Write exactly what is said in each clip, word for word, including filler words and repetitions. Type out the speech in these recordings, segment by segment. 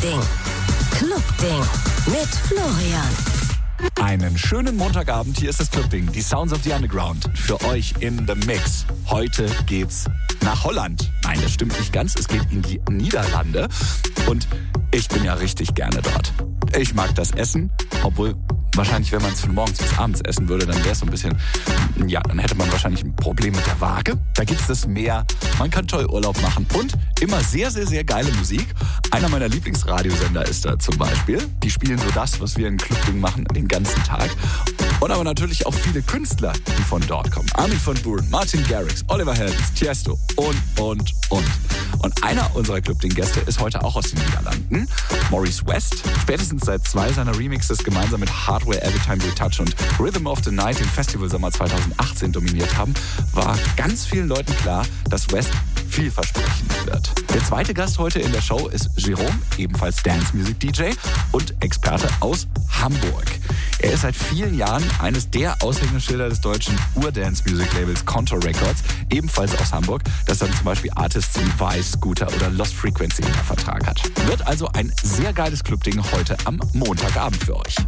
Clubding. Clubding mit Florian. Einen schönen Montagabend, hier ist das Clubding, die Sounds of the Underground, für euch in the Mix. Heute geht's nach Holland. Nein, das stimmt nicht ganz, es geht in die Niederlande und ich bin ja richtig gerne dort. Ich mag das Essen, obwohl wahrscheinlich, wenn man es von morgens bis abends essen würde, dann wäre es so ein bisschen, ja, dann hätte man wahrscheinlich ein Problem mit der Waage. Da gibt es das Meer, man kann toll Urlaub machen und immer sehr, sehr, sehr geile Musik. Einer meiner Lieblingsradiosender ist da zum Beispiel. Die spielen so das, was wir in Clubding machen, den ganzen Tag. Und aber natürlich auch viele Künstler, die von dort kommen. Armin van Buuren, Martin Garrix, Oliver Heldens, Tiesto und, und, und. Und einer unserer Clubding-Gäste ist heute auch aus den Niederlanden, Maurice West. Spätestens seit zwei seiner Remixes gemeinsam mit Hardware Every Time We Touch und Rhythm of the Night den Festivalsommer zweitausendachtzehn dominiert haben, war ganz vielen Leuten klar, dass West vielversprechend wird. Der zweite Gast heute in der Show ist Jerome, ebenfalls Dance-Music-D J und Experte aus Hamburg. Er ist seit vielen Jahren eines der Aushängeschilder des deutschen Ur-Dance-Music-Labels Contour Records, ebenfalls aus Hamburg, das dann zum Beispiel Artists wie Vice, Scooter oder Lost Frequency unter Vertrag hat. Wird also ein sehr geiles Clubding heute am Montagabend für euch.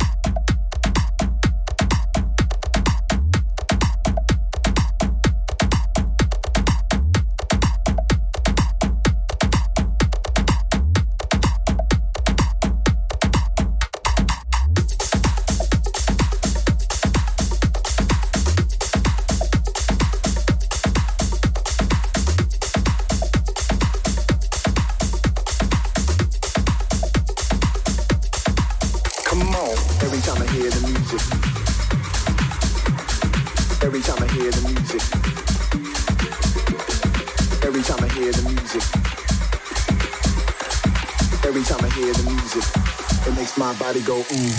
My body go ooh.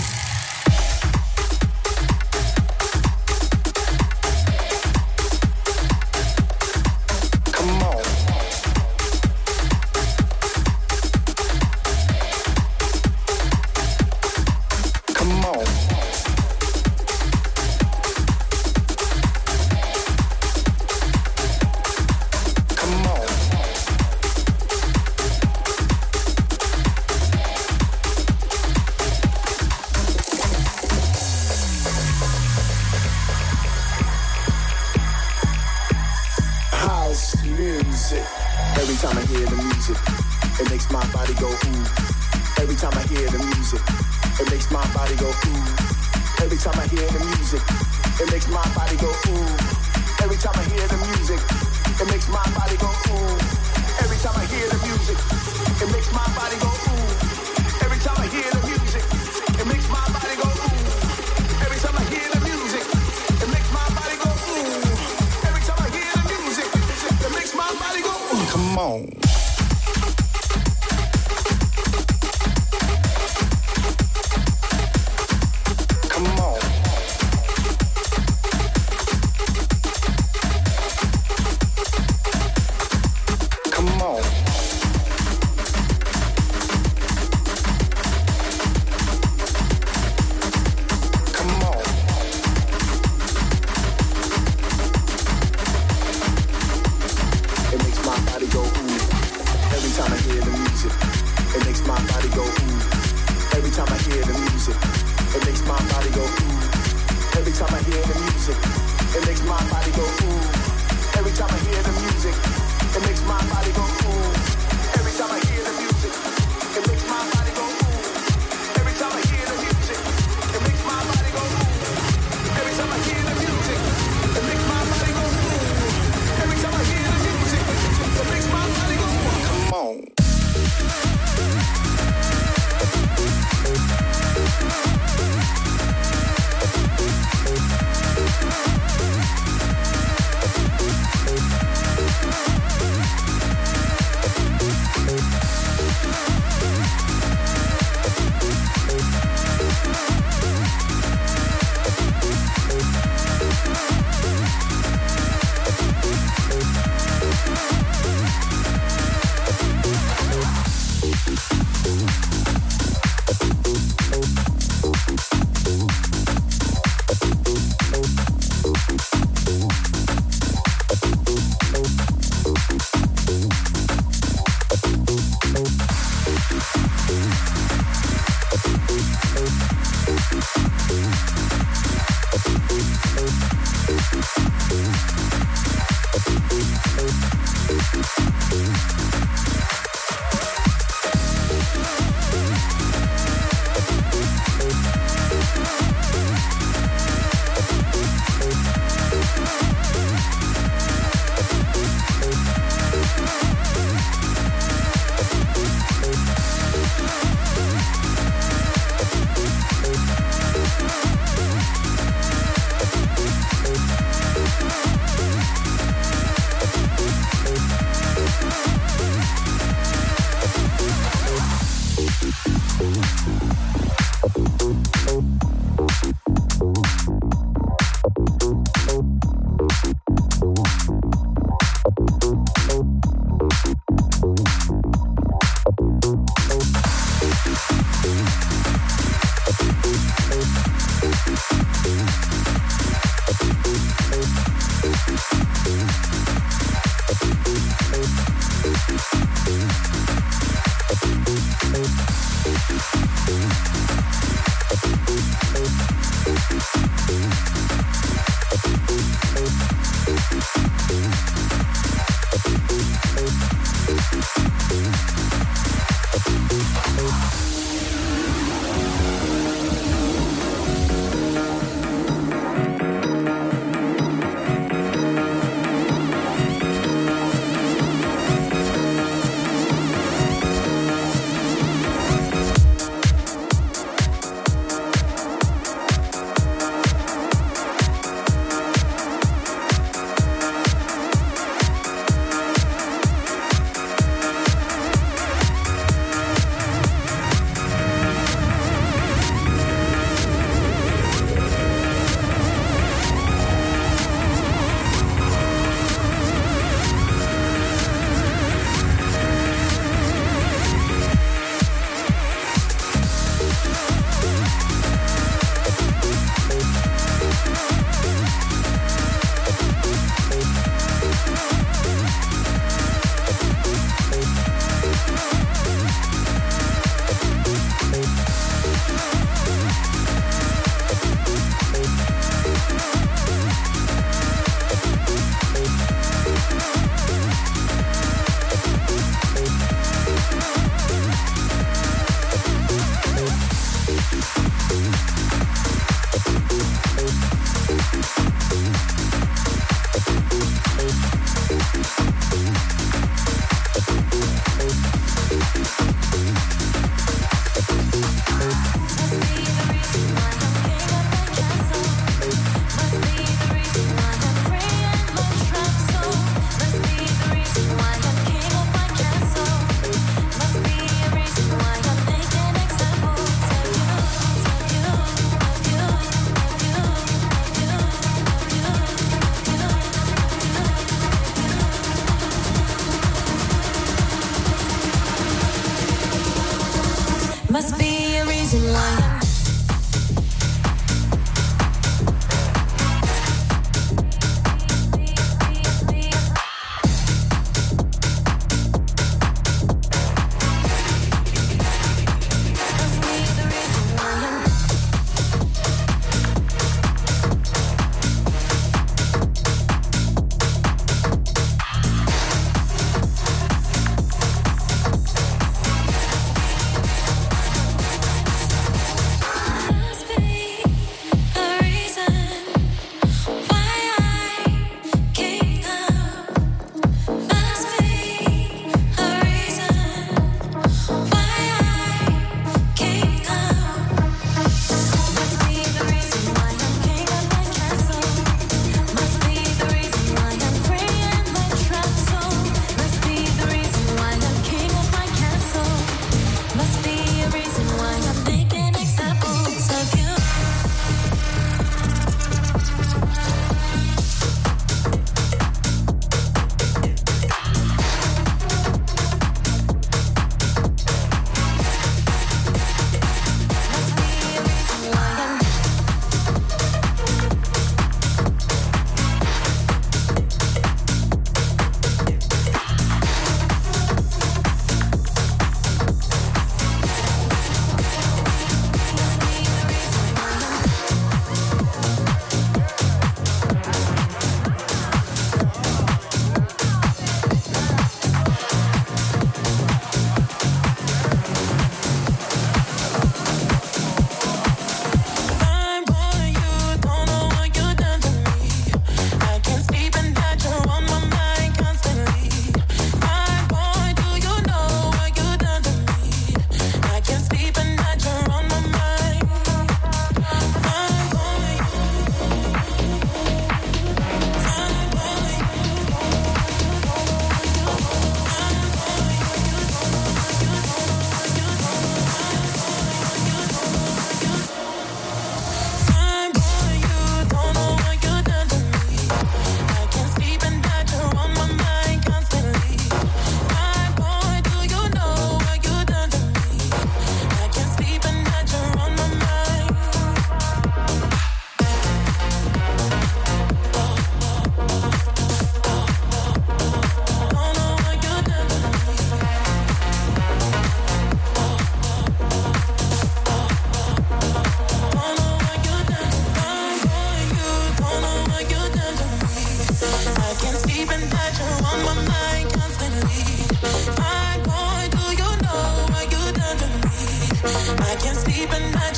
Must be a reason why.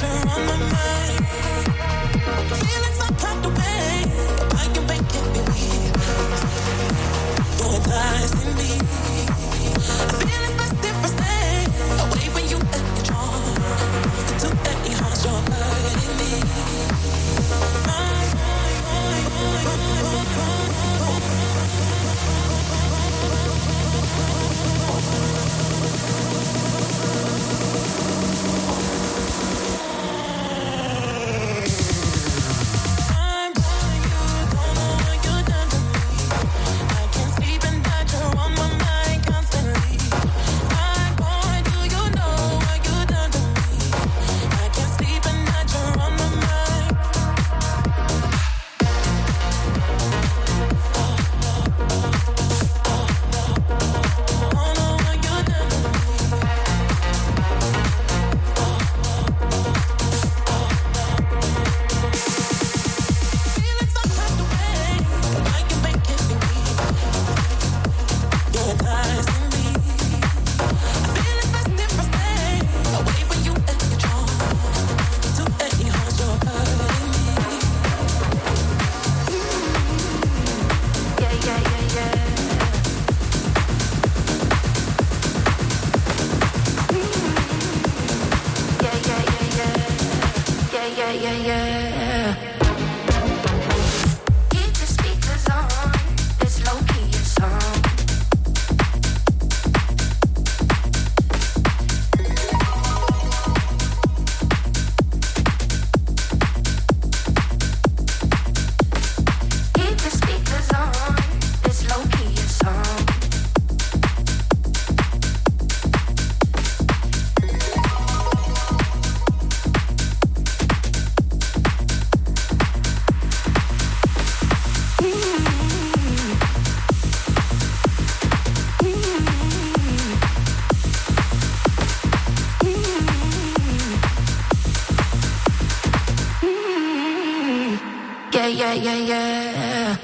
yeah, yeah, yeah.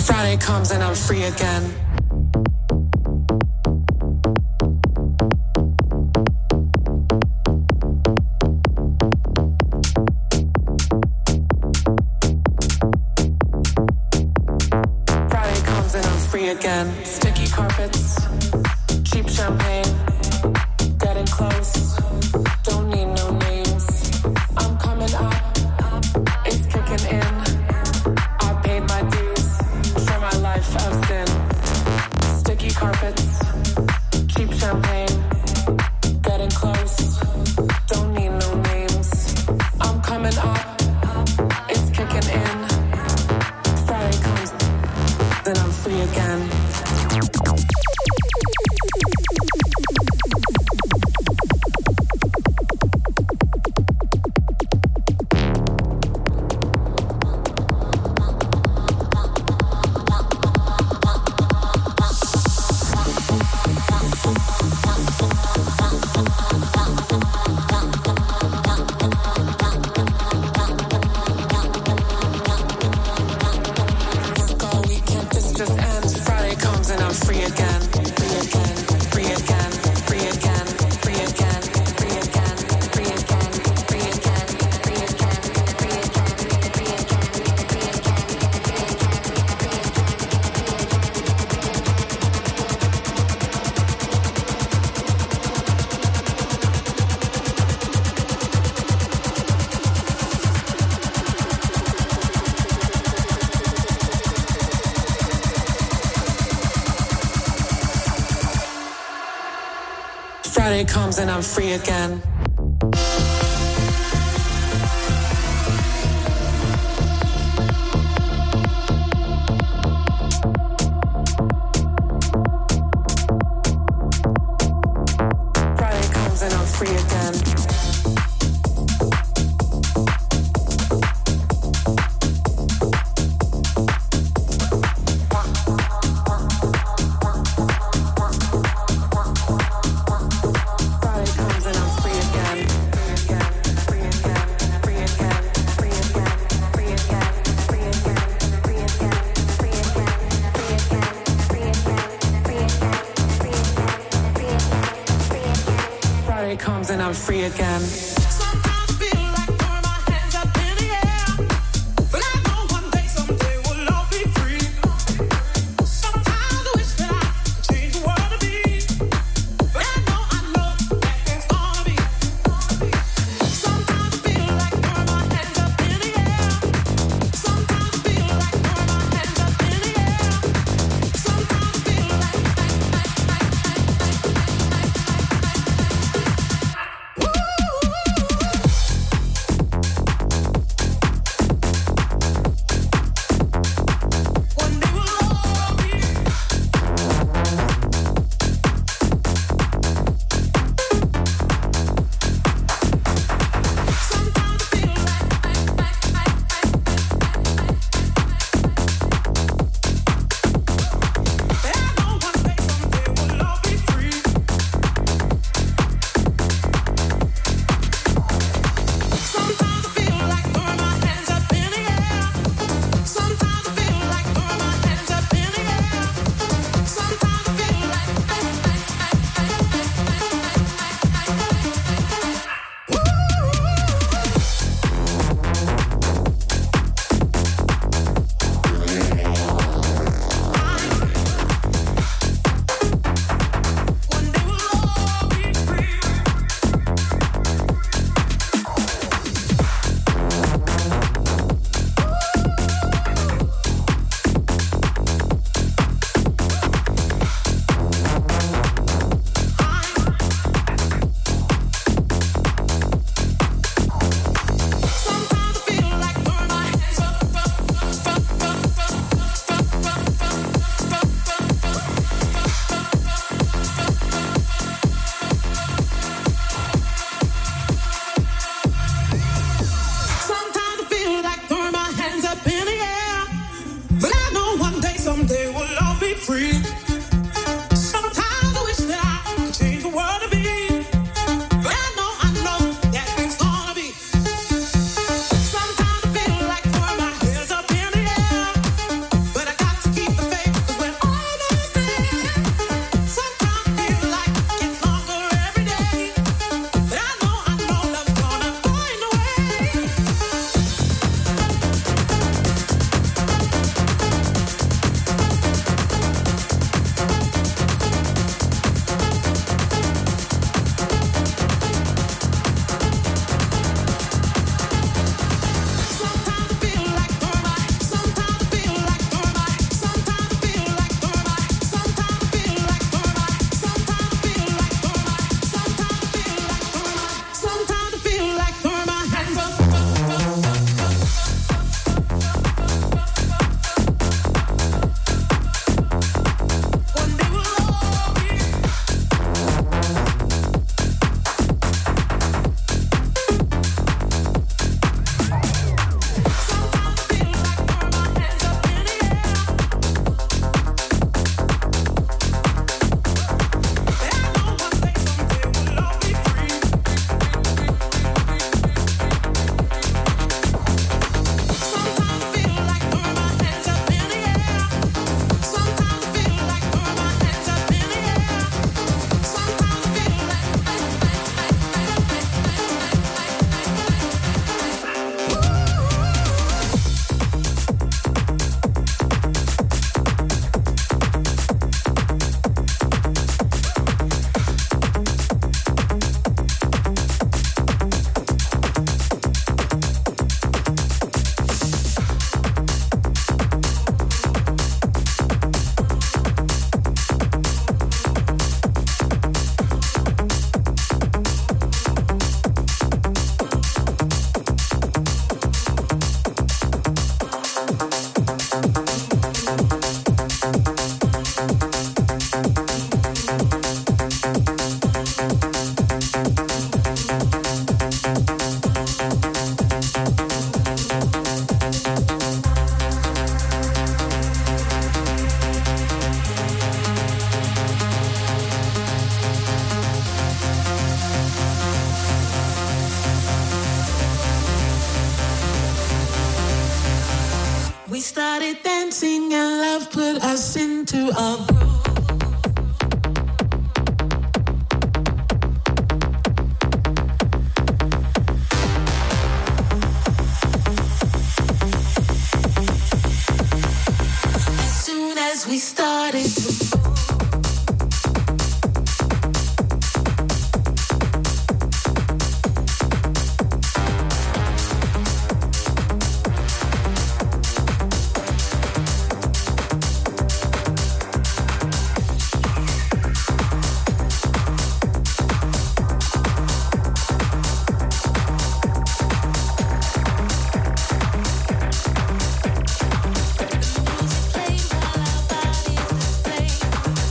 Friday comes and I'm free again. Friday comes and I'm free again. Sticky carpets, cheap champagne, getting close, don't need no names. I'm coming up, it's kicking in. I paid my dues for my life of sin. Sticky carpets, cheap champagne, getting close, don't need no names. I'm coming up, it's kicking in. Friday comes, then I'm free again. Friday comes and I'm free again. Friday comes and I'm free again. Comes and I'm free again. Sometimes feel like throwing my hands up in the air, but I know one day, someday we'll all be free. Sometimes I wish that I could change the world to be, but I know, I know that it's gonna be. Sometimes feel like throwing my hands up in the air. Sometimes feel like throwing my hands up in the air. Sometimes feel like, like, like, like, like, like, like, like, like. Woo! love put us into a groove. As soon as we started to play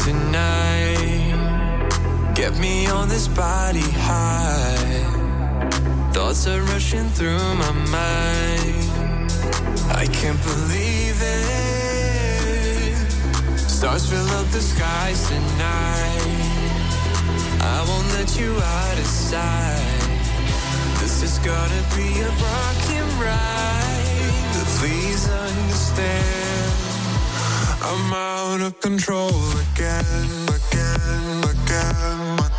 tonight. Get me on this body high. Thoughts are rushing through my mind. I can't believe it. Stars fill up the skies tonight. I won't let you out of sight. This is gonna be a rockin' ride. But please understand, I'm out of control again, again, again, again.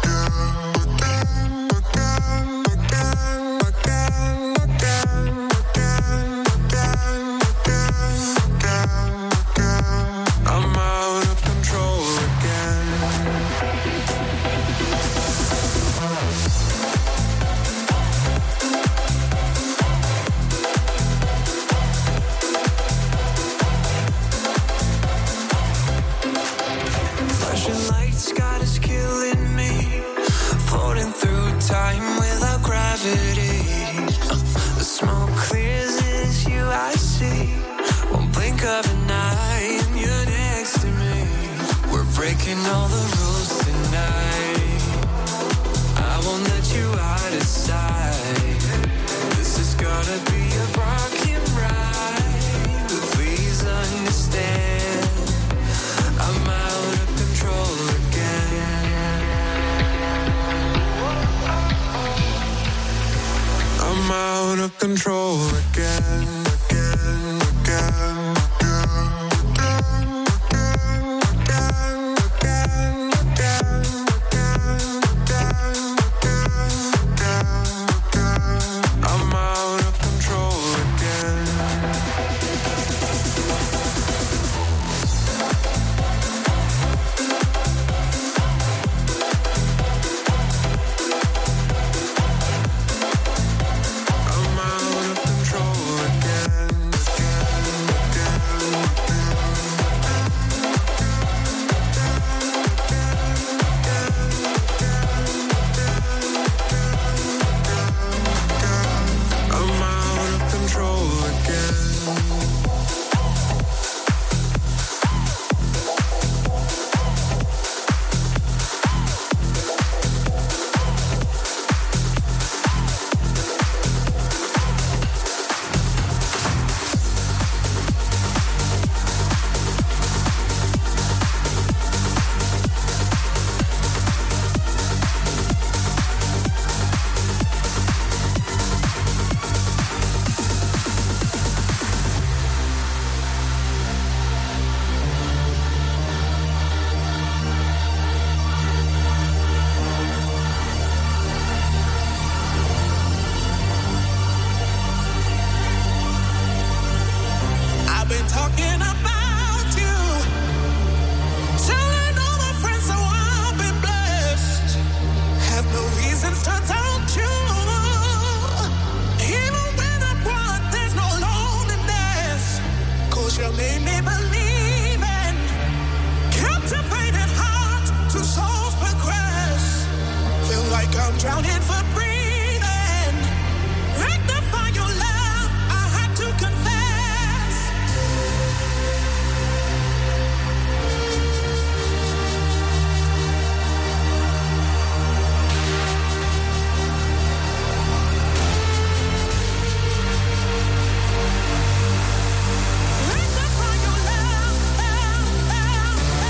Time without gravity. The smoke clears, it's you I see. One blink of an eye and you're next to me. We're breaking all the rules tonight. I won't let you out of sight. This is gonna be a rockin' ride. But please understand, I'm out of control again. I'm out of control again, again, again, again, again, again, again, again, again, again, again. I'm out of control again.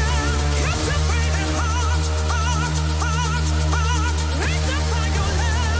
Your love.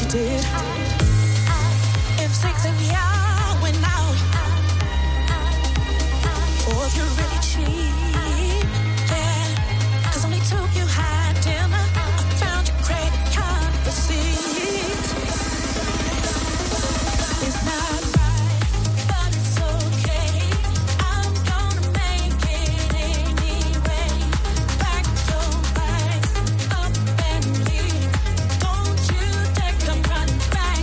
did. If six of y'all went out, or if you're really cheap, yeah. Cause only two of you had dinner. I found your credit card receipt. It's not right, but it's okay. I'm gonna make it anyway. Pack your bags up and leave. Don't you dare come running back.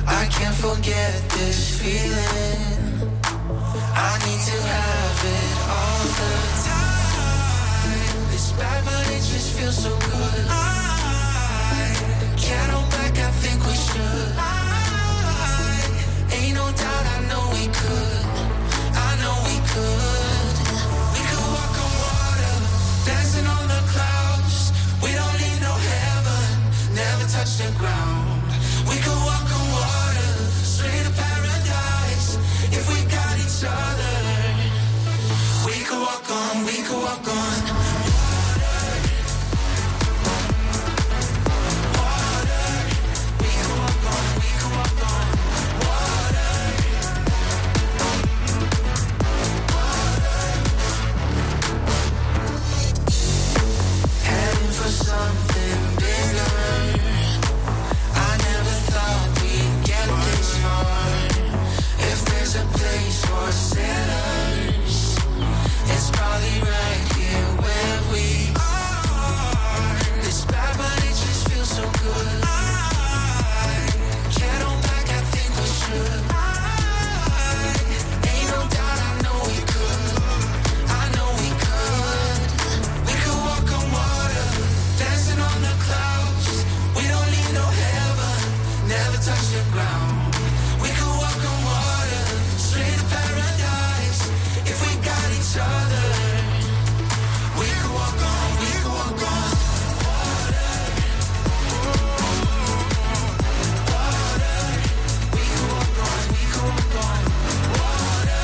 I can't forget this feeling. I need to have it all the time. It's bad but it just feels so good. I can't hold back, I think we should. I, ain't no doubt, I know we could. I know we could. We could walk on water, dancing on the clouds. We don't need no heaven, never touch the ground. We could walk on water, straight to paradise. If we got each other, we could walk on, we could walk on. Something bigger. I never thought we'd get this far. If there's a place for sailors, it's probably right here where we are. It's bad but it just feels so good. I can't hold back, I think we should. I, ain't no doubt, I know we could. I know we could. We could walk on water, dancing on the clouds. We don't need no heaven, never touch the ground. We could walk on water, straight to paradise. If we got each other, we could walk on, we could walk on. Water, water. We could walk on, we could walk on. Water,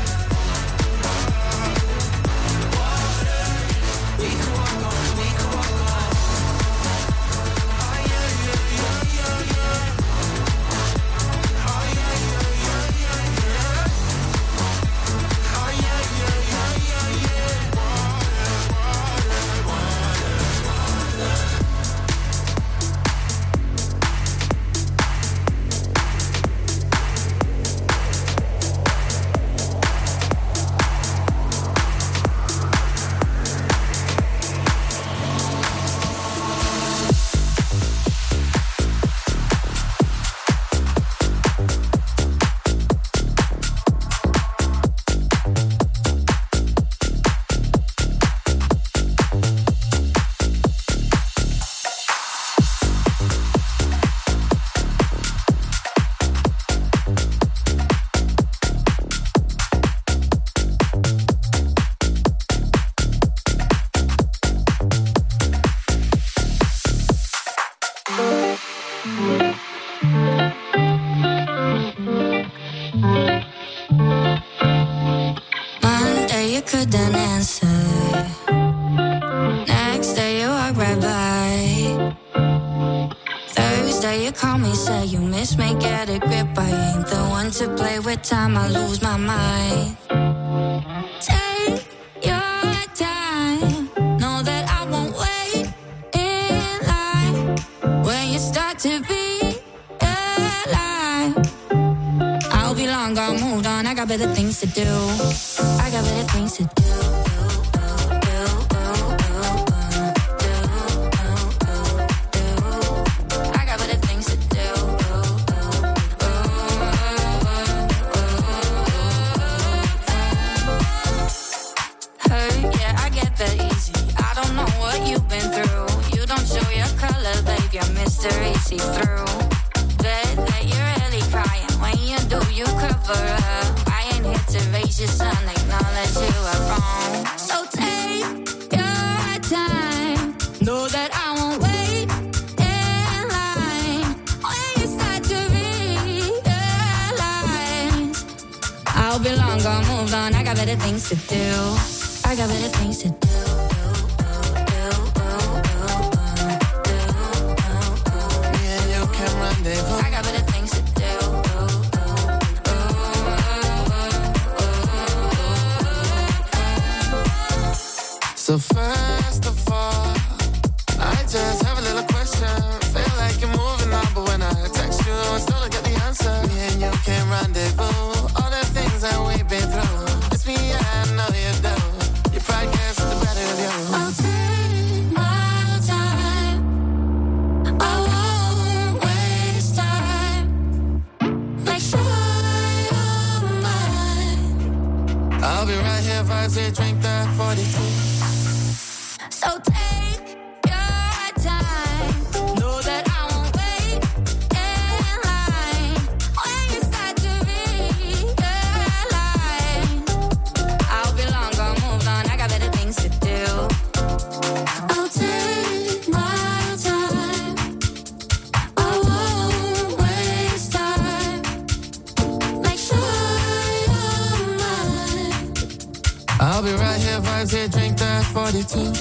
water. We could walk on, we could walk on. Oh yeah, yeah, yeah, yeah, yeah. Oh yeah, yeah, yeah, yeah, yeah. Oh yeah, yeah, yeah, yeah, yeah. Water, water, water. Monday you couldn't answer. Next day you walk right by. Thursday you call me, say you miss me, get a grip. I ain't the one to play with time, I lose my mind. Take your time, know that I won't wait in line. When you start to be alive, I'll be long gone, moved on, I got better things to do. I got better things to do. I got better things to do. Hurt, yeah, I get that easy. I don't know what you've been through. You don't show your color, babe, your mystery see through. Bet that you're really crying. When you do, you cover up. I ain't here to raise your son, acknowledge you are wrong. So take your time, know that I won't wait in line. When you start to realize, I'll be long gone, moved on, I got better things to do. I got better things to do. Me and you can rendezvous. I got better things to do. So first of all, I just have a little question. Feel like you're moving on, but when I text you, I still don't get the answer. Me and you can rendezvous. All the things that we've been through. It's me, I know you do. Your pride gets the better of you. I'll take my time, I won't waste time. vibes, they drink that forty-two. So take your time. Know that I won't wait in line. When you start to realize I'll be long gone, moved on, I got better things to do. I'll take my time. I won't waste time. Make sure you're mine. I'll be right here, vibes, they drink that forty-two.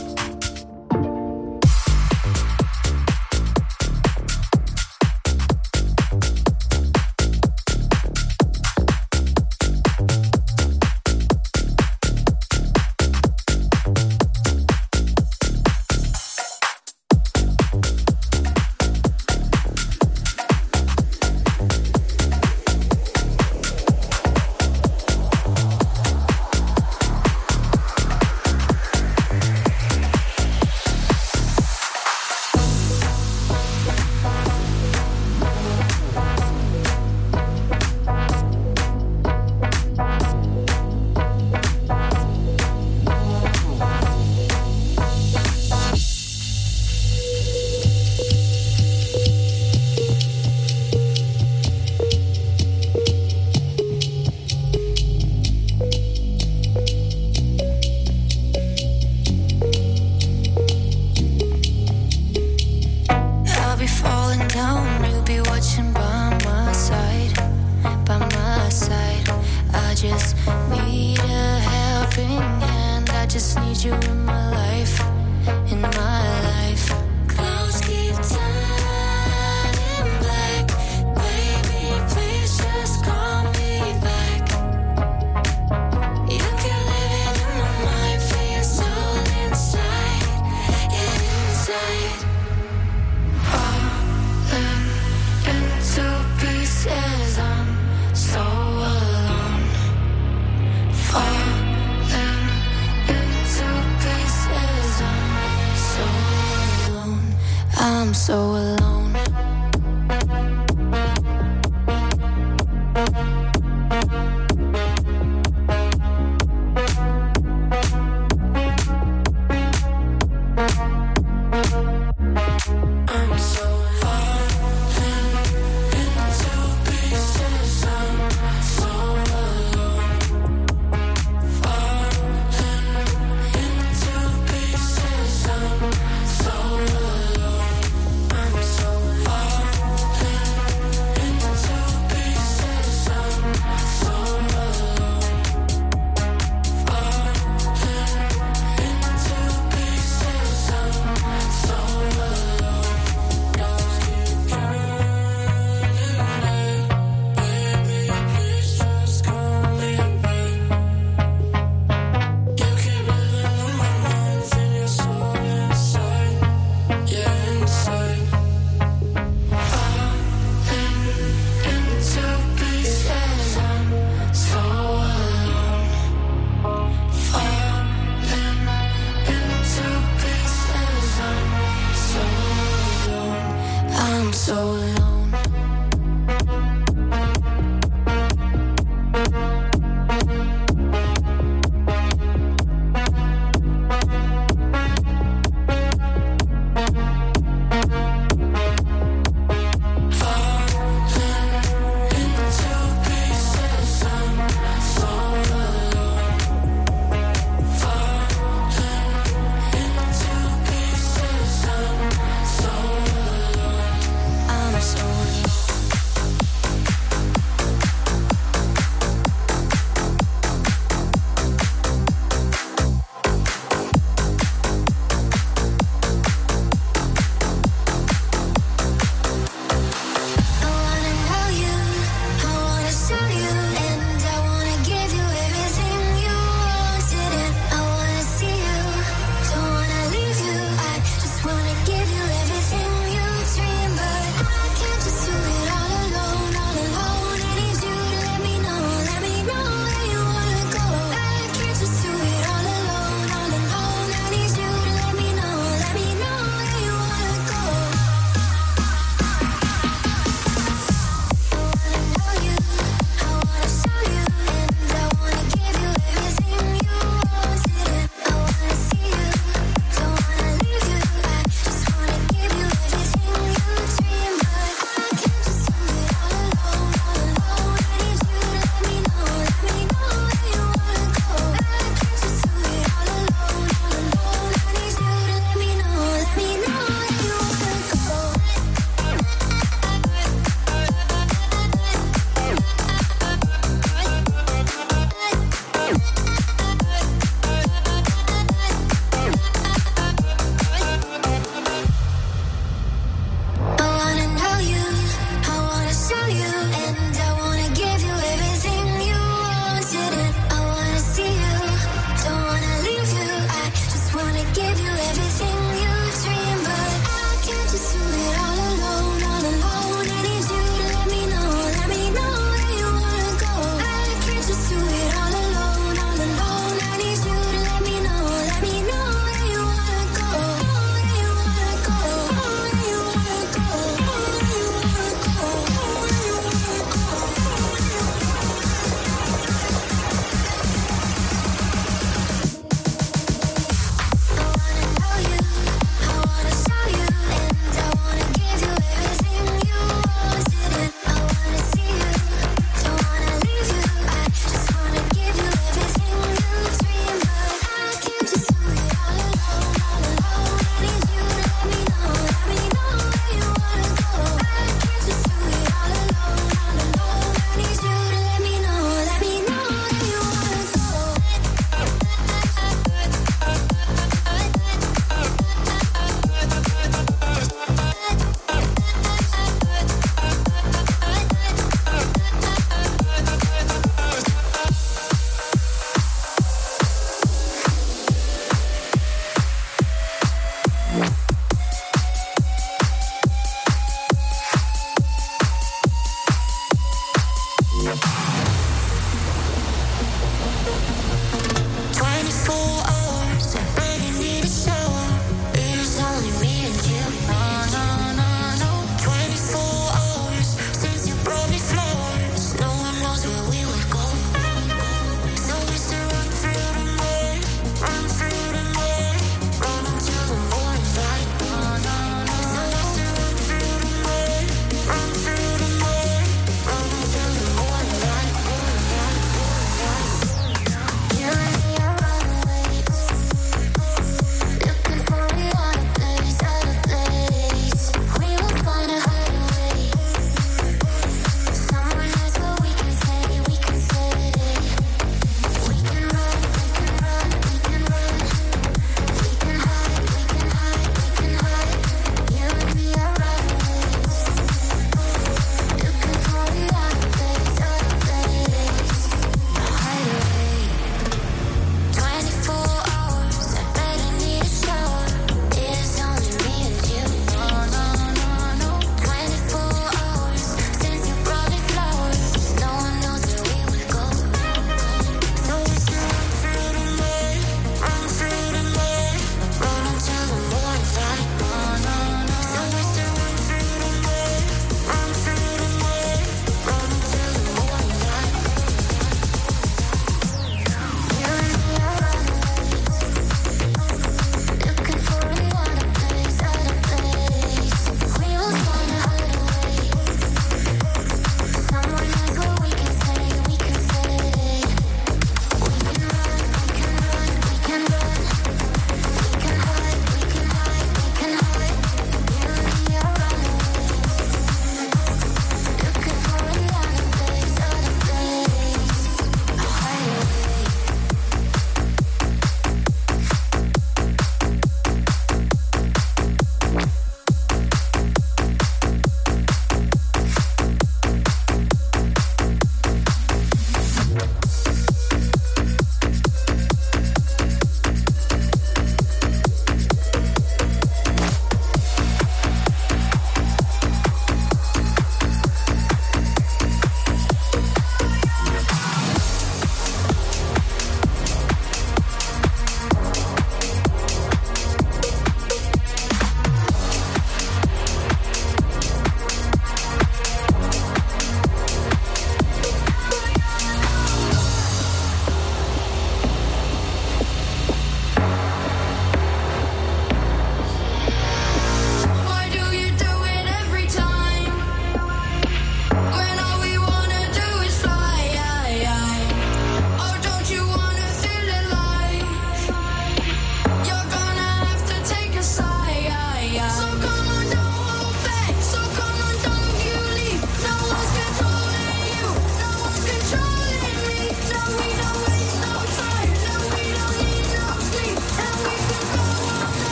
Run through the night, run until the morning light.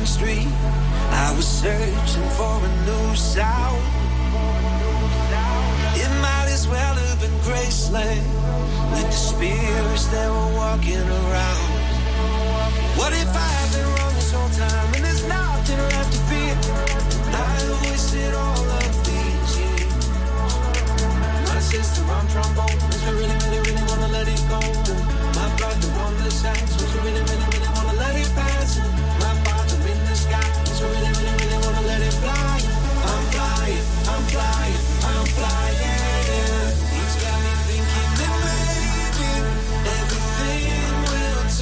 the street, I was searching for a new sound. It might as well have been Graceland, with the spirits that were walking around. What if I have been wrong this whole time, and there's nothing left to fear? I wasted all of these years. My sister on trombone, cause we really, really, really wanna let it go. My brother on the sax, cause we really, really, really wanna let it pass. My father in the sky, cause we really, really, really wanna let it fly. I'm flying, I'm flying, I'm flying. He's got me thinking that maybe everything will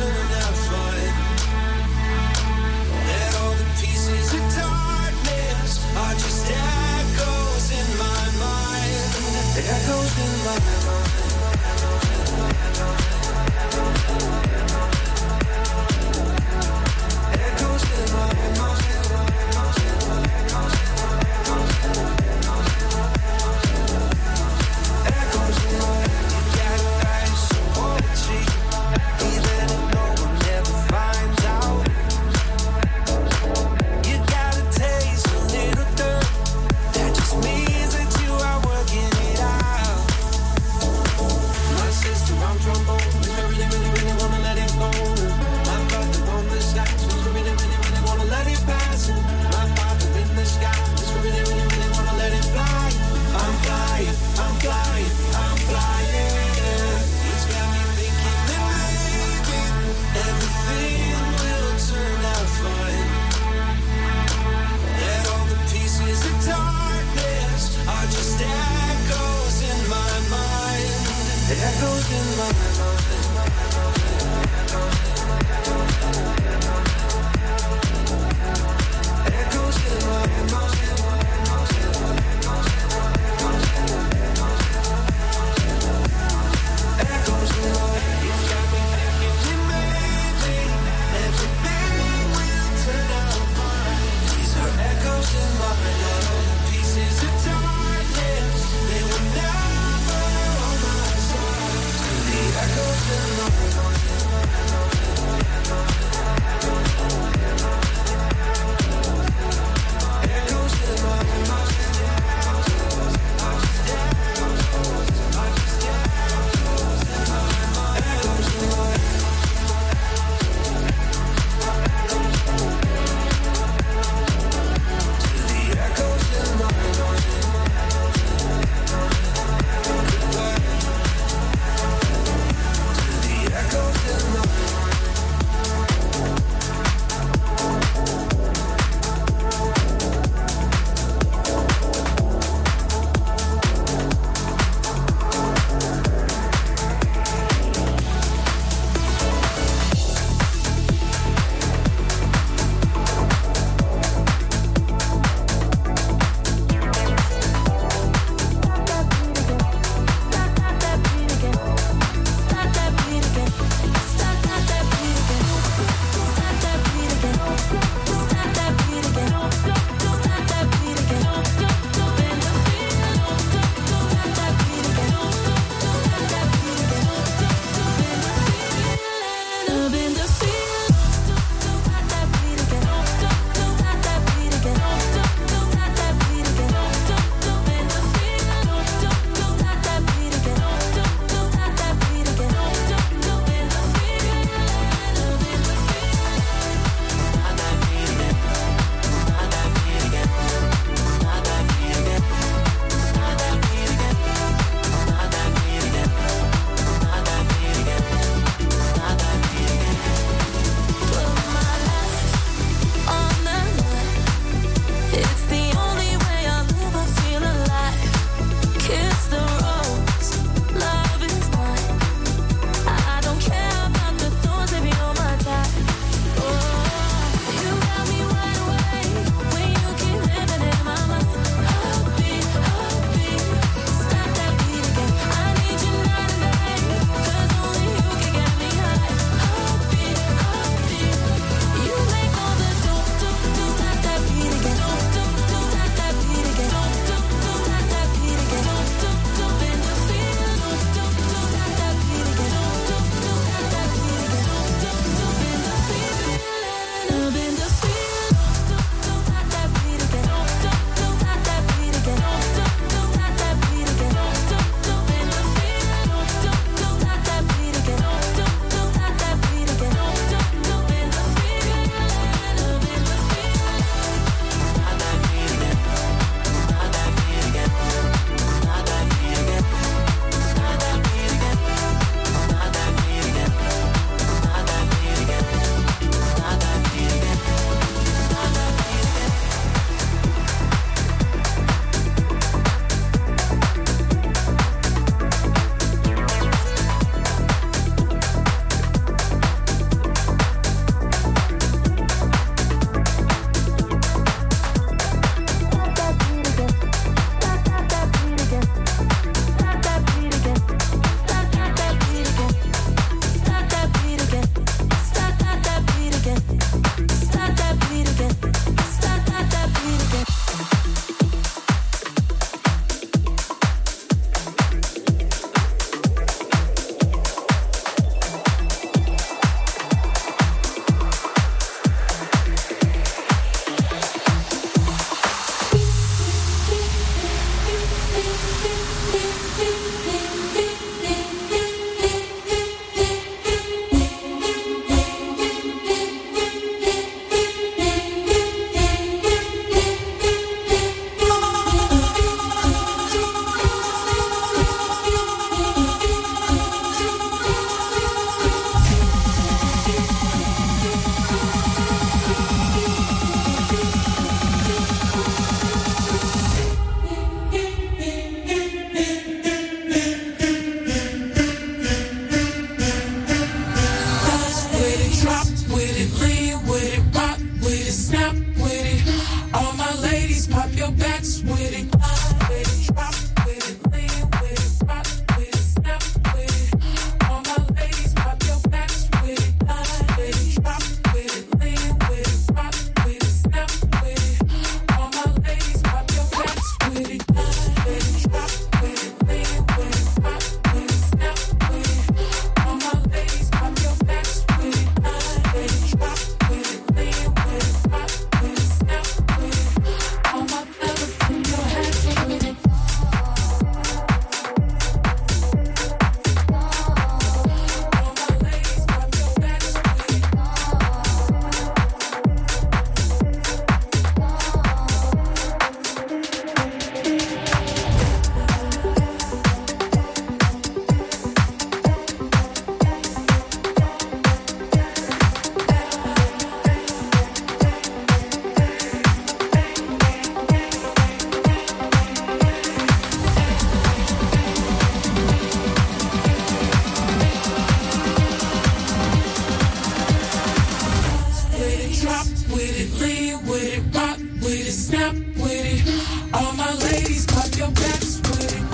with it, lean with it, rock with it, snap with it. All my ladies, pop your backs with it.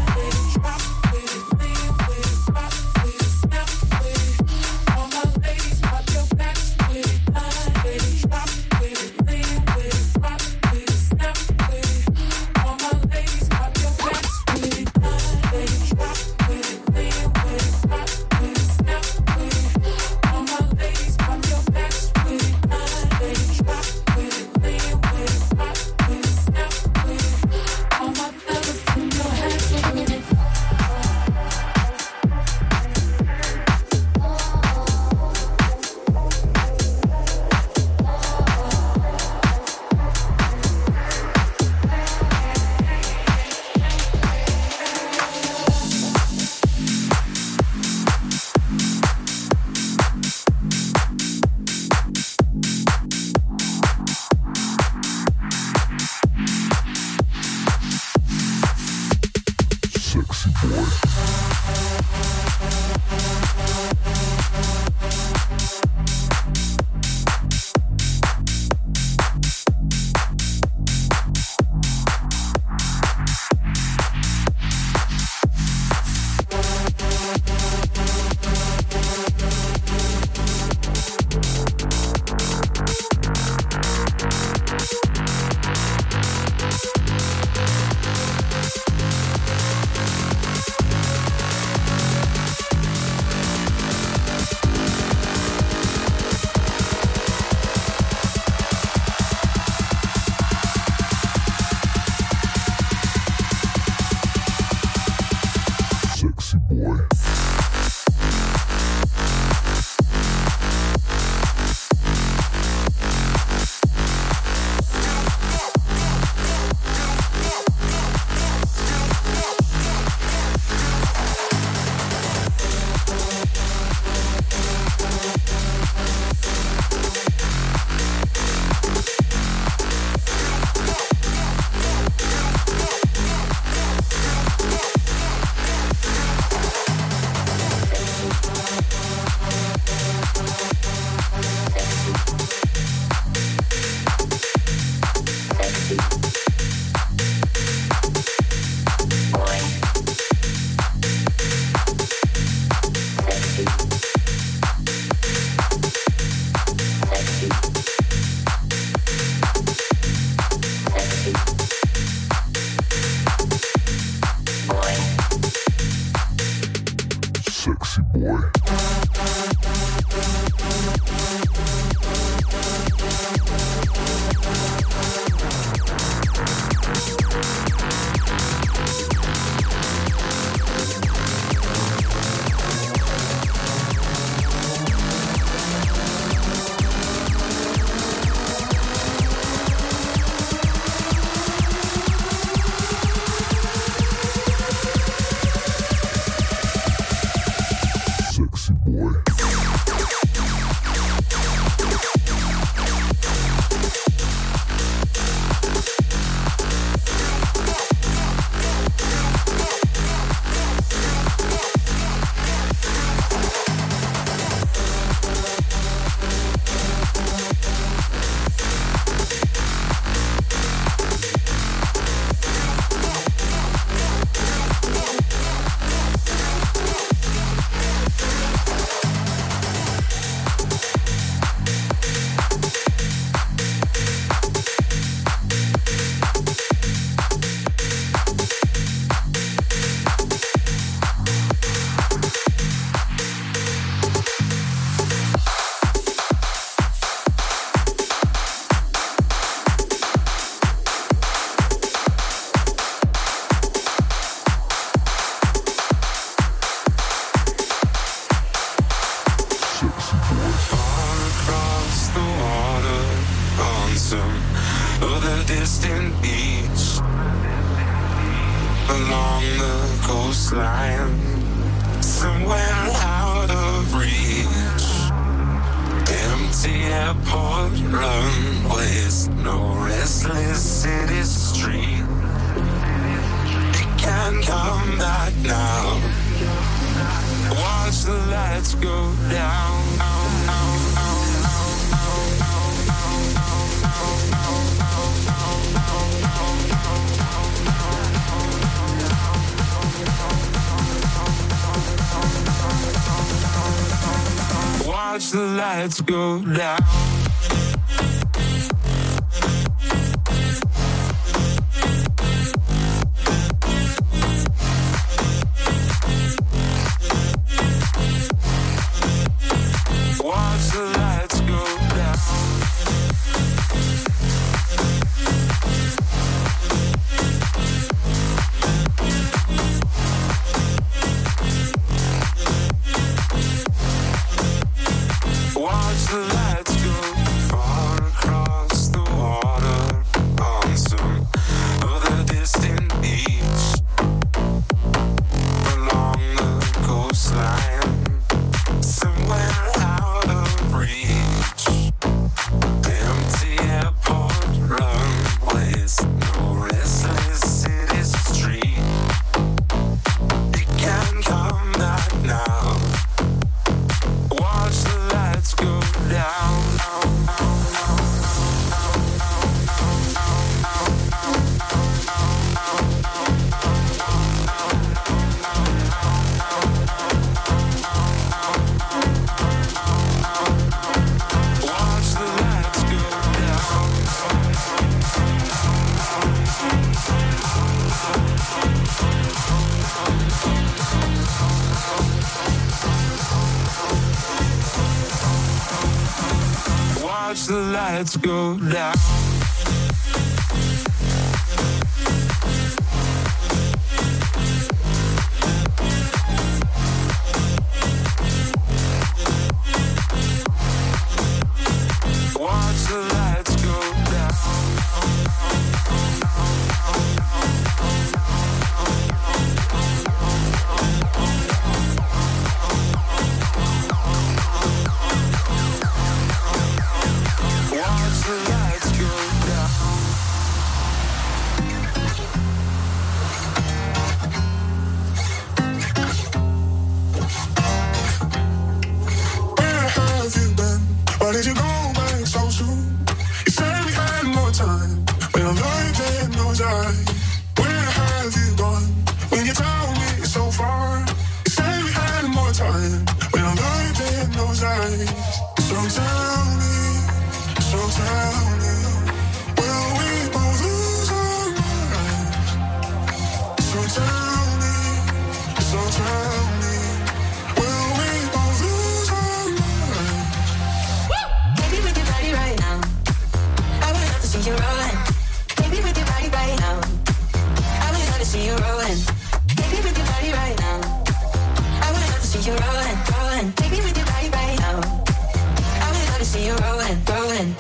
Rock with it, lean with it, rock with it, snap with it. All my ladies, pop your backs with it. Rock with it, lean with it, rock with it, snap with it. All my ladies, pop your backs with it. Rock with it, lean with it, rock with it, snap with it. All my ladies, pop your backs with it. Rock with it, lean with it, rock with it, snap with it. All my fellas, put your hands with it. Let's go down. Watch the lights go down. Watch the lights go down. Watch the lights go far across the water on some other distant beach along the coastline, somewhere out of reach. Empty airport runways, no restless city street. It can come back now. Watch the lights go down. Watch the lights go down. Watch the lights go down. Watch the lights go down. Watch the lights go down. Where have you been? Why did you go back so soon? You said we had more time when I looked in those eyes. Where have you gone? When you told me so far. You said we had more time when I looked in those eyes. So tell me, so tell me, will we both lose our minds? So tell me, so tell me, will we both lose our minds? Baby, with your body right now, I would love to see you rolling. Baby, with your body right now, I would love to see you rolling. Baby, with your body right now, I would love to see you rolling, rolling. Baby, with your body right now, I would love to see you rolling, rolling.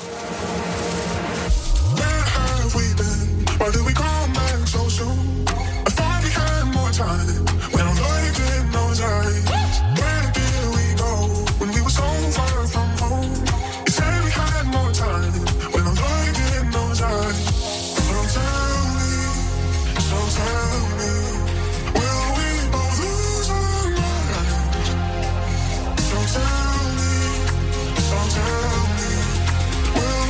Where have we been? Why did we come back so soon? I thought we had more time when I looked in those eyes. Where did we go when we were so far from home? You said we had more time when I looked in those eyes. So tell me, so tell me, will we both lose our minds? So tell me, so tell me, will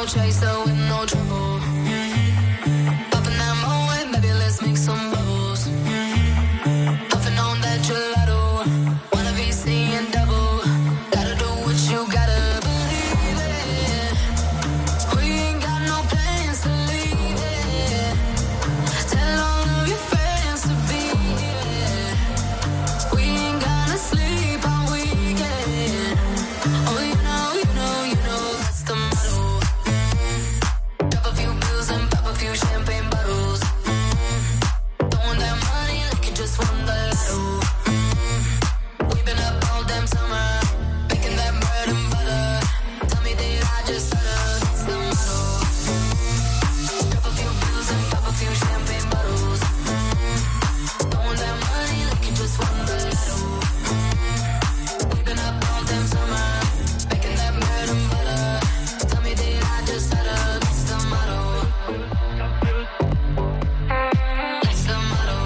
chaser with no trouble. Popping that moe, baby, let's make some bubbles. Puffing on that gelato, wanna be seeing double. Gotta do what you gotta believe it. We ain't got no plans to leave it. Tell all of your friends to be here. We ain't gonna sleep all weekend. Oh, you know, you know, you know that's the motto. Drop a few bills and pop a few champagne bottles. Throwing that money like you just won the lotto. We've been up all damn summer, making that bread and butter. Tell me did I just stutter? That's the motto. Drop a few bills and pop a few champagne bottles. Throwing that money like you just won the lotto. We've been up all damn summer, making that bread and butter. Tell me did I just stutter? That's the motto. That's the motto.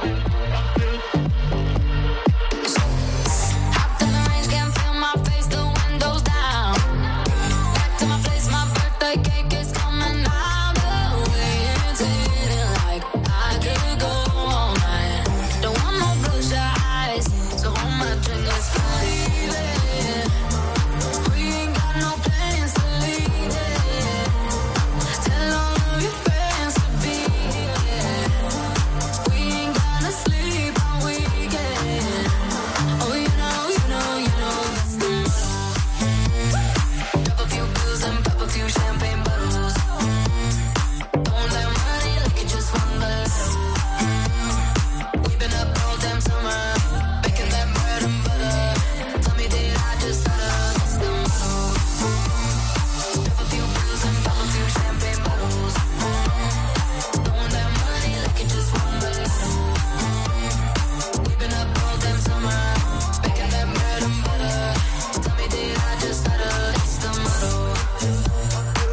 Hopped in the range, can't feel my face, the windows down. Back to my place, my birthday cake is coming out the way. It's hitting like I could go all night. Don't want no bloodshot eyes, so hold my drink, let's leave it. We ain't got no plans to leave it. Tell all of your friends to be here. We ain't gonna sleep all weekend. Oh, you know, you know, you know that's the motto. Drop a few bills and pop a few champagne bottles. Throwing that money like you just won the lotto. We've been up all damn summer, making that bread and butter. Tell me did I just stutter? That's the motto. Drop a few bills and pop a few champagne bottles. Throwing that money like you just won the lotto. We've been up all damn summer, making that bread and butter. Tell me did I just stutter? That's the motto. That's the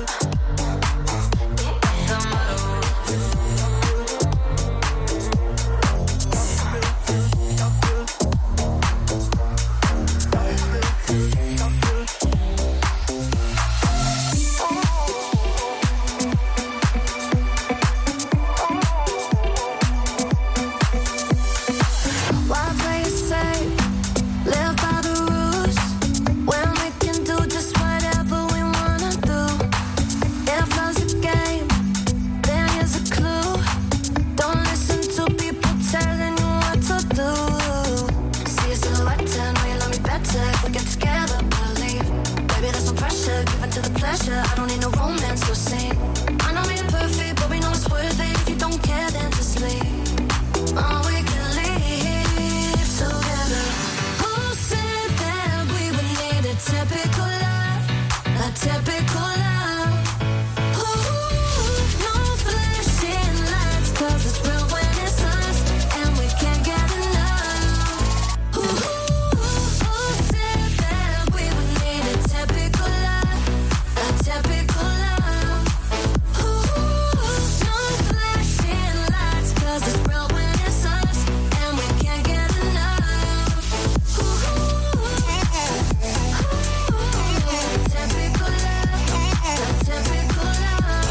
motto. Why play it safe? Live by the rules. When we can do just whatever we wanna do. If love's a game, then here's a clue. Don't listen to people telling you what to do. See a silhouette and know you love me better if we get together, believe. Baby, there's no pressure, given to the pleasure. I don't need no romance or scene. I know we ain't perfect, but we know it's worth it. If you don't care, then just leave. Oh, we can live together. Who said that we would need a typical love? A typical love. Ooh, no flashing lights, 'cause it's real when it's us, and we can't get enough. Ooh, who said that we would need a typical love? A typical love. Ooh, no flashing lights, 'cause it's real when it's us, and we can't get enough. Ooh, typical love, a typical love.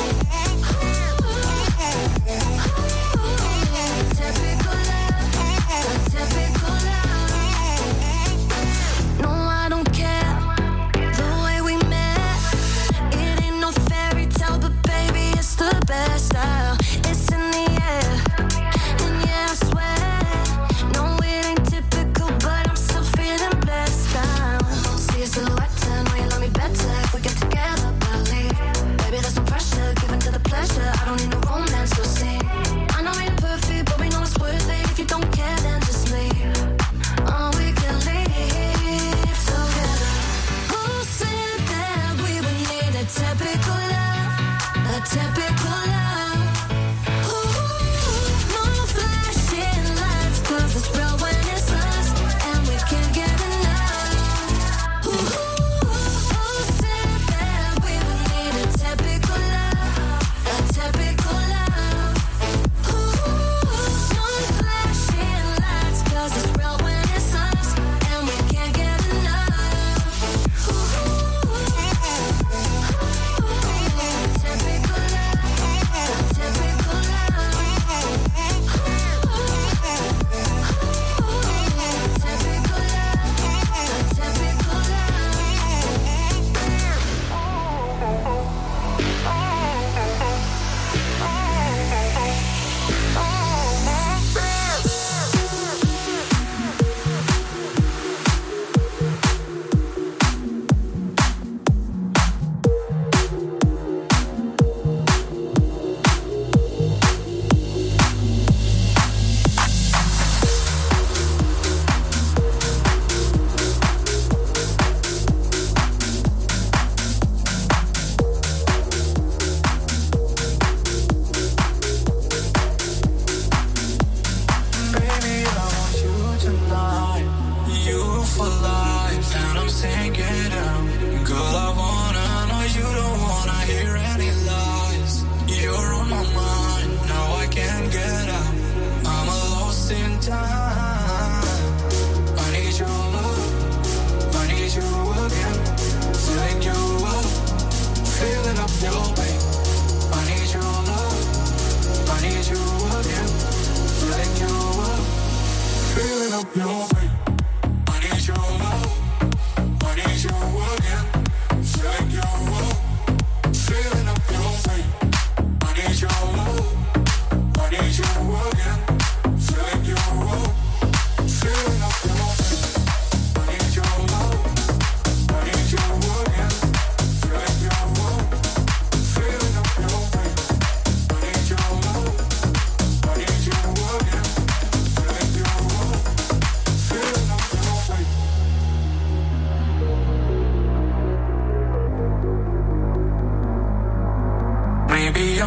Typical love, a typical love. No, I don't care the way we met. It ain't no fairy tale, but baby, it's the best style. It's in the air, and yeah, I swear. No, it ain't typical, but I'm still feeling blessed now. See a silhouette and know you love me better if we get together, believe. Baby, there's no pressure, given to the pleasure. I don't need no romance or scene. I know we ain't perfect, but we know it's worth it. If you don't care, then just leave. Oh, we can live together. Who said that we would need a typical love? A typical love. Ooh, no flashing lights, 'cause it's real when it's us, and we can't get enough. Ooh, who said that we would need a typical love? A typical love. Ooh, no flashing lights, 'cause it's real when it's us, and we can't get enough. Ooh,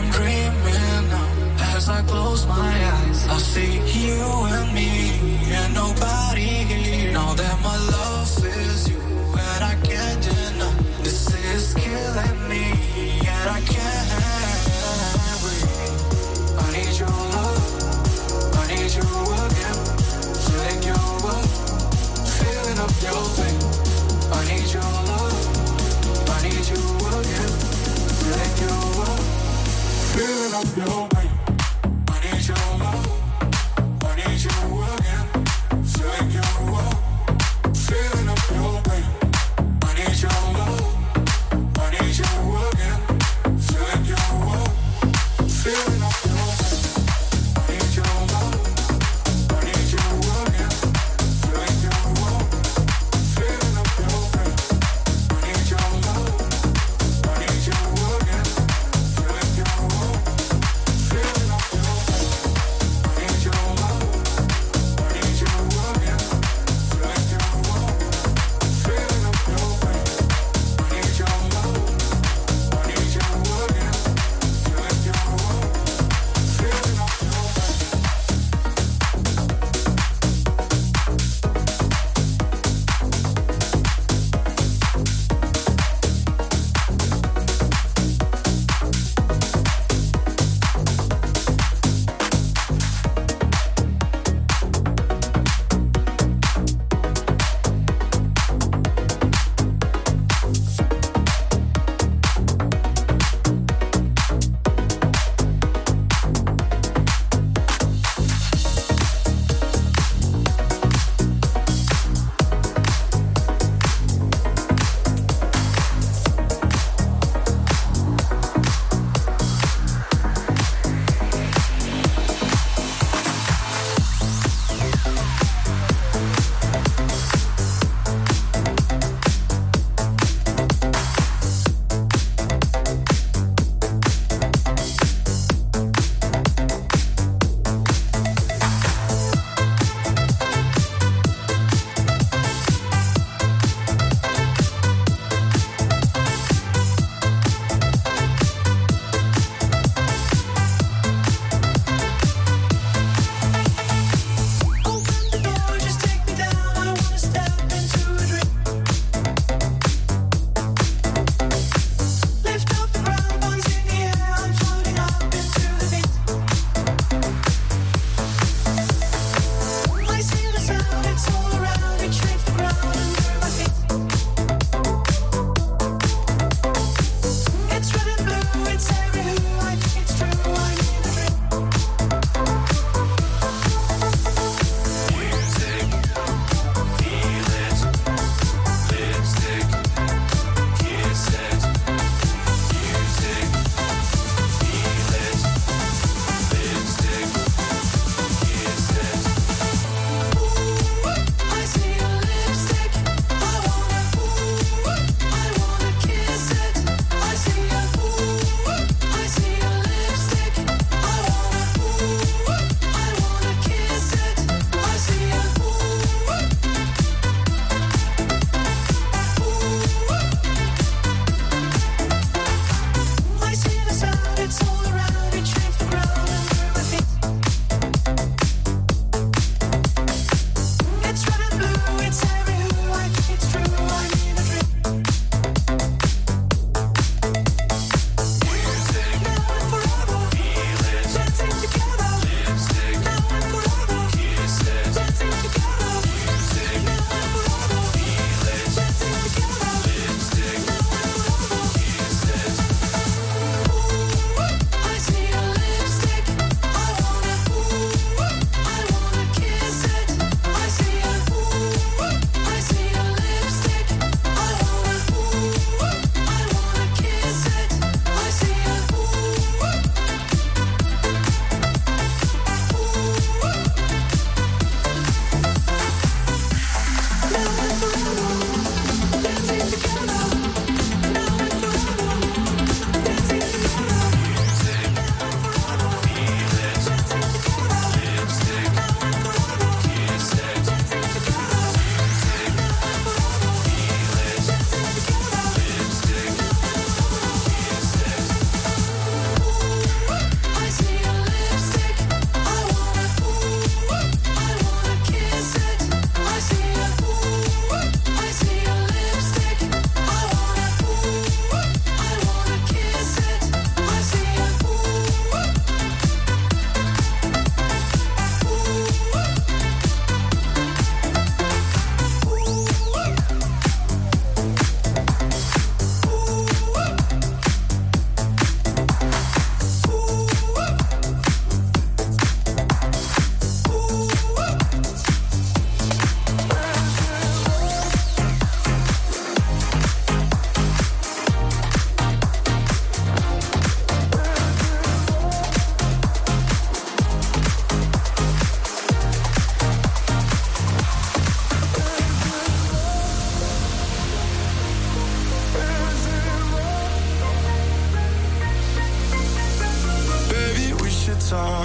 I'm dreaming now. As I close my eyes, I see you and me and nobody here. Now that my love is you and I can't deny, this is killing me and I can't breathe. I need your love, I need you again. Feeling you up, feeling up your thing. I need your love, I need you again. Feeling you up, feeling up your thing. I need your love, I need you again. Feeling you up, feeling up your thing. I need your love, I need you again. Feeling you up, feeling up your thing. I need your love, I need you again. Feeling you up, feeling up your thing. I need your love, I need you again. Feeling you up, feeling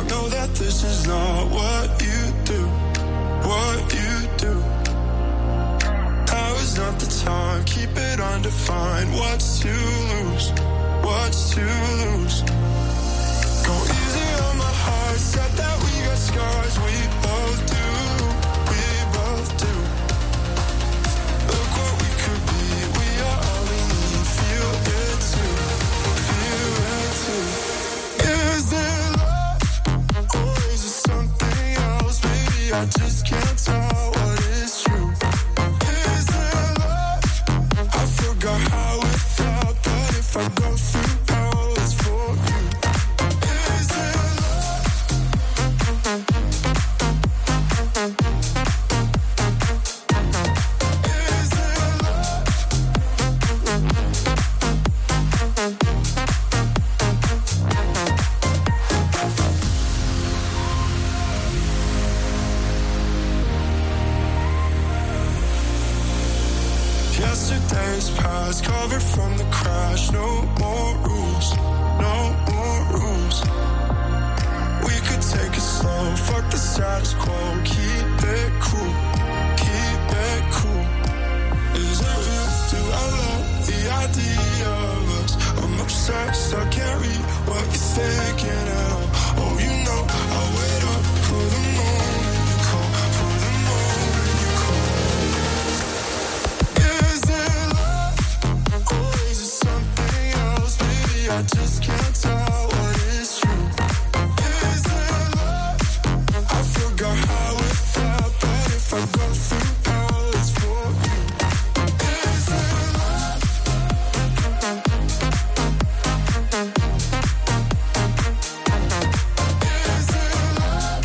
know that this is not what you do, what you do. Now is not the time, keep it undefined. What's to lose, what's to lose? Go easy on my heart, said that we got scars. We both do, we both do. Look what we could be, we are all we need. Feel it too, feel it too. Is it love, or is it something else? Maybe I just can't tell what is true. Is it love? I forgot how it felt, but if I go through hell, it's for you. Is it love? Is it love? Yesterday's past, covered from the crash. No more rules, no more rules. We could take it slow, fuck the status quo. Keep it cool, keep it cool. Is it real? Do I love the idea of us? I'm obsessed, I can't read what you're thinking at all. Oh, you know, I'll wait up for the moment you call, for the moment you call. Is it love, or is it something else? Maybe I just can't tell what is true. Is it love? I forgot how it felt, but if I go through hell, it's for you. Is it love? Is it love?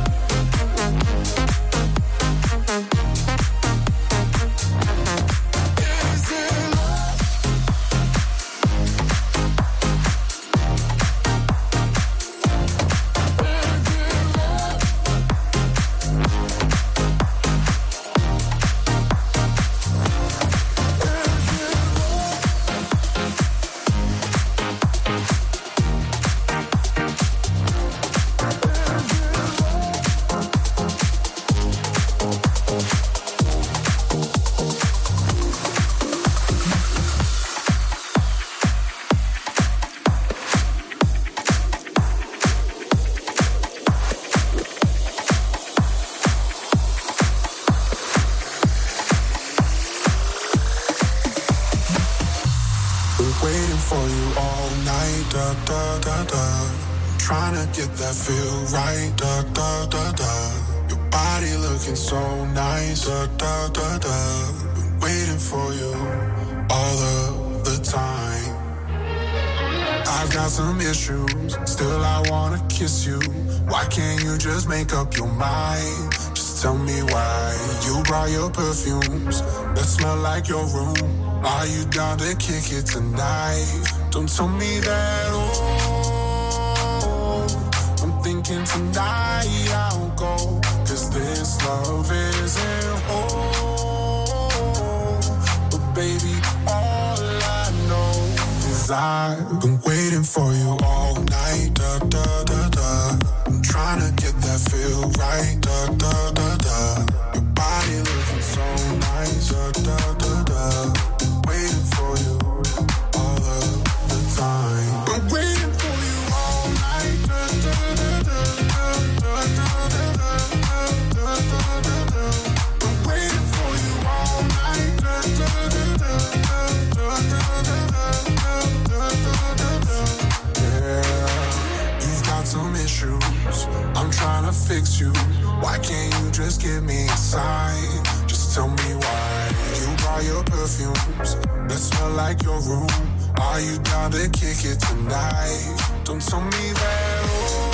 Is it love? Been waiting for you all night, da da da da. Trying to get that feel right, da da da da. Your body looking so nice, da da da da. Been waiting for you all of the time. I've got some issues, still I wanna kiss you. Why can't you just make up your mind? Just tell me why. You brought your perfumes that smell like your room. Are you down to kick it tonight? Don't tell me that, oh, I'm thinking tonight I'll go. Cause this love isn't whole. But baby, all I know is I've been waiting for you all night, da da da da. I'm trying to get that feel right, da da da da. Your body looking so nice, da da da da. Waiting for you all of the time. Been waiting for you all night, da da da da da da da da da da da. Been waiting for you all night, da da da da da da da da da. Yeah, you've got some issues, I'm trying to fix you. Why can't you just give me a sign? Just tell me why. You brought your perfumes that smell like your room. Are you down to kick it tonight? Don't tell me that, oh,